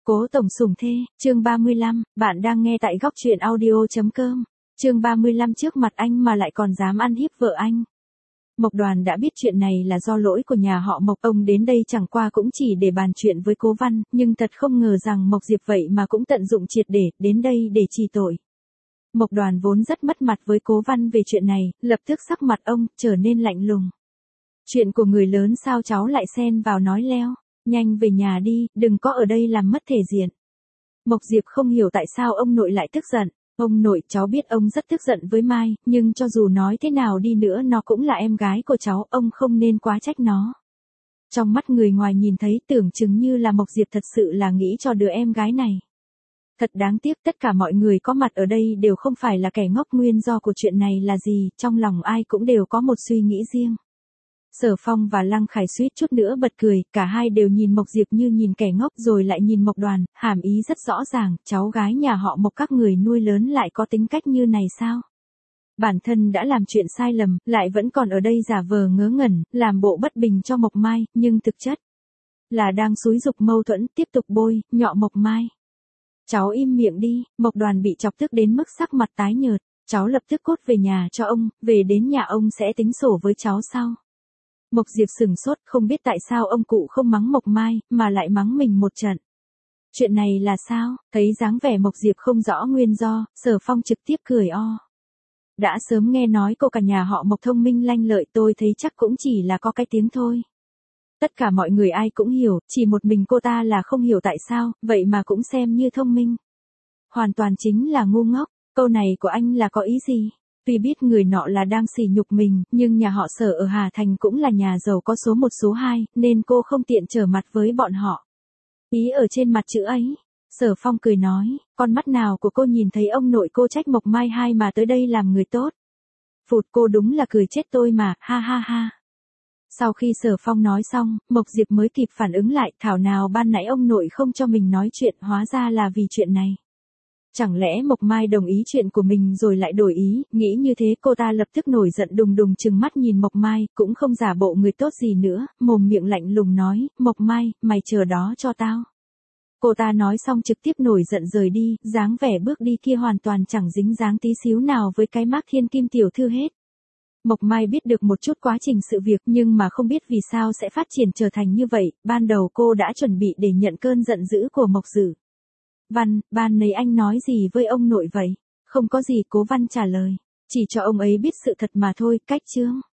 Cố tổng sủng thê, chương 35, bạn đang nghe tại góc truyện audio.com. Chương 35 trước mặt anh mà lại còn dám ăn hiếp vợ anh. Mộc Đoàn đã biết chuyện này là do lỗi của nhà họ Mộc, ông đến đây chẳng qua cũng chỉ để bàn chuyện với Cố Văn, nhưng thật không ngờ rằng Mộc Diệp vậy mà cũng tận dụng triệt để, đến đây để trì tội. Mộc Đoàn vốn rất mất mặt với Cố Văn về chuyện này, lập tức sắc mặt ông trở nên lạnh lùng. Chuyện của người lớn sao cháu lại xen vào nói leo, nhanh về nhà đi, đừng có ở đây làm mất thể diện. Mộc Diệp không hiểu tại sao ông nội lại tức giận. Ông nội, cháu biết ông rất tức giận với Mai, nhưng cho dù nói thế nào đi nữa nó cũng là em gái của cháu, ông không nên quá trách nó. Trong mắt người ngoài nhìn thấy tưởng chừng như là Mộc Diệp thật sự là nghĩ cho đứa em gái này. Thật đáng tiếc, tất cả mọi người có mặt ở đây đều không phải là kẻ ngốc, nguyên do của chuyện này là gì, trong lòng ai cũng đều có một suy nghĩ riêng. Sở Phong và Lăng Khải suýt chút nữa bật cười, cả hai đều nhìn Mộc Diệp như nhìn kẻ ngốc rồi lại nhìn Mộc Đoàn, hàm ý rất rõ ràng, cháu gái nhà họ Mộc các người nuôi lớn lại có tính cách như này sao? Bản thân đã làm chuyện sai lầm, lại vẫn còn ở đây giả vờ ngớ ngẩn, làm bộ bất bình cho Mộc Mai, nhưng thực chất là đang xúi giục mâu thuẫn, tiếp tục bôi nhọ Mộc Mai. Cháu im miệng đi, Mộc Đoàn bị chọc tức đến mức sắc mặt tái nhợt, cháu lập tức cốt về nhà cho ông, về đến nhà ông sẽ tính sổ với cháu sau. Mộc Diệp sửng sốt, không biết tại sao ông cụ không mắng Mộc Mai, mà lại mắng mình một trận. Chuyện này là sao? Thấy dáng vẻ Mộc Diệp không rõ nguyên do, Sở Phong trực tiếp cười o. Đã sớm nghe nói cô cả nhà họ Mộc thông minh lanh lợi, tôi thấy chắc cũng chỉ là có cái tiếng thôi. Tất cả mọi người ai cũng hiểu, chỉ một mình cô ta là không hiểu tại sao, vậy mà cũng xem như thông minh. Hoàn toàn chính là ngu ngốc, câu này của anh là có ý gì? Tuy biết người nọ là đang sỉ nhục mình, nhưng nhà họ Sở ở Hà Thành cũng là nhà giàu có số 1 số 2, nên cô không tiện trở mặt với bọn họ. Ý ở trên mặt chữ ấy. Sở Phong cười nói, con mắt nào của cô nhìn thấy ông nội cô trách Mộc Mai hai mà tới đây làm người tốt. Phụt, cô đúng là cười chết tôi mà, ha ha ha. Sau khi Sở Phong nói xong, Mộc Diệp mới kịp phản ứng lại, thảo nào ban nãy ông nội không cho mình nói chuyện, hóa ra là vì chuyện này. Chẳng lẽ Mộc Mai đồng ý chuyện của mình rồi lại đổi ý, nghĩ như thế cô ta lập tức nổi giận đùng đùng trừng mắt nhìn Mộc Mai, cũng không giả bộ người tốt gì nữa, mồm miệng lạnh lùng nói, Mộc Mai, mày chờ đó cho tao. Cô ta nói xong trực tiếp nổi giận rời đi, dáng vẻ bước đi kia hoàn toàn chẳng dính dáng tí xíu nào với cái mác thiên kim tiểu thư hết. Mộc Mai biết được một chút quá trình sự việc nhưng mà không biết vì sao sẽ phát triển trở thành như vậy, ban đầu cô đã chuẩn bị để nhận cơn giận dữ của Mộc Dử. Văn, ban nấy anh nói gì với ông nội vậy? Không có gì, Cố Văn trả lời. Chỉ cho ông ấy biết sự thật mà thôi, cách chương.